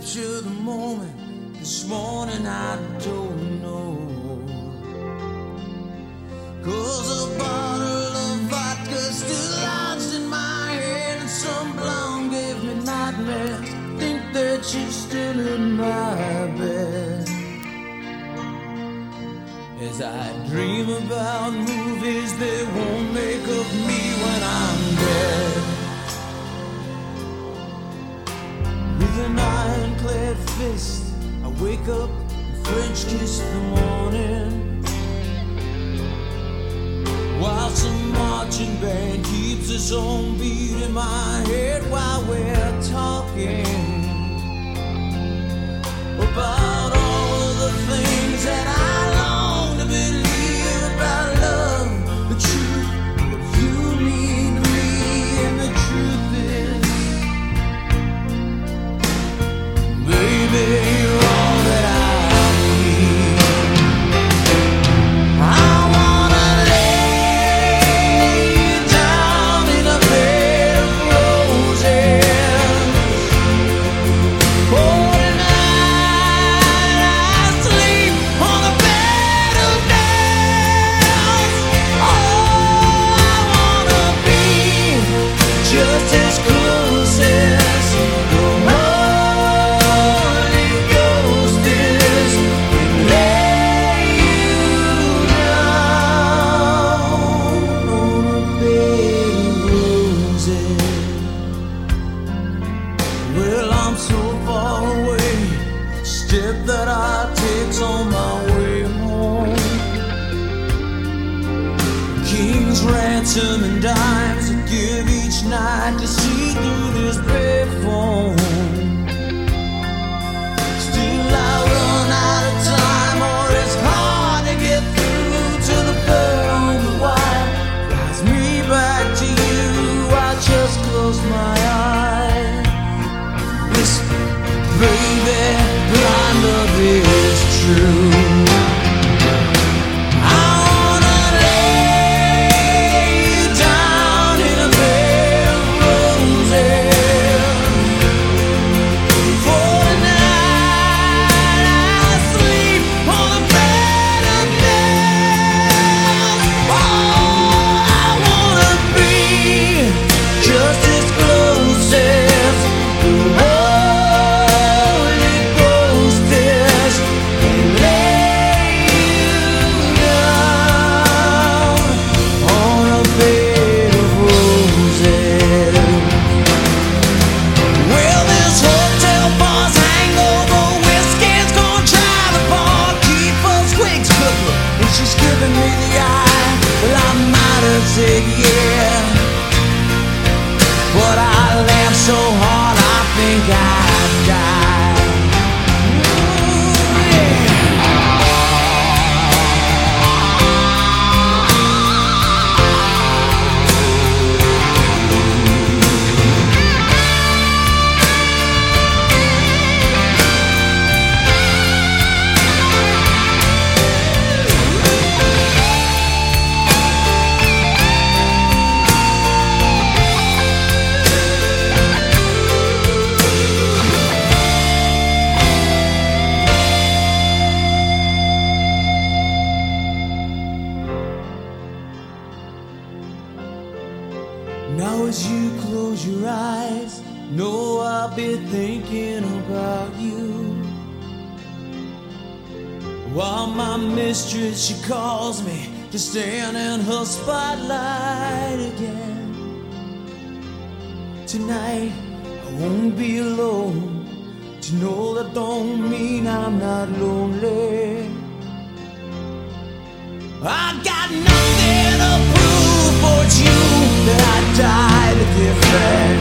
capture the moment. This morning I don't know. 'Cause a bottle of vodka still lodged in my head, and some blonde gave me nightmares. Think that she's still in my bed. As I dream about movies they won't make of me when I'm dead. With an ironclad fist I wake up and French kiss the morning, while some marching band keeps its own beat in my head while we're talking about all of the things that I long to believe about love, the truth, what you mean to me. And the truth is, baby, you're all that I need. I wanna lay you down in a bed of roses. Oh, tonight I sleep on a bed of nails. Oh, I wanna be just as close as the Holy Ghost is, and lay you down on a bed of roses. Well, I'm so far away, step that I take's on my way home. King's ransom and dimes I give each night to see through this payphone. Still I run out of time, or it's hard to get through to the bird on the wire. Flies me back to you, I just close my eyes. Whisper, baby, my love is true. I wanna lay you down in a bed of roses. For tonight I sleep on a bed of nails. Oh, I wanna be just as close as the Holy Ghost is, and lay you down on a bed of roses. Well, this hotel bar's hangover whiskey's gonna try the bar, keep us quick cooking, and she's giving me the eye. Well, I might have said yeah, but I laughed so hard I think I'd die. Ooh, yeah. Now as you close your eyes, know I'll be thinking about you. While my mistress, she calls me to stand in her spotlight again. Tonight I won't be alone. To know that don't mean I'm not lonely. I got nothing to prove, but it's you that I died to defend.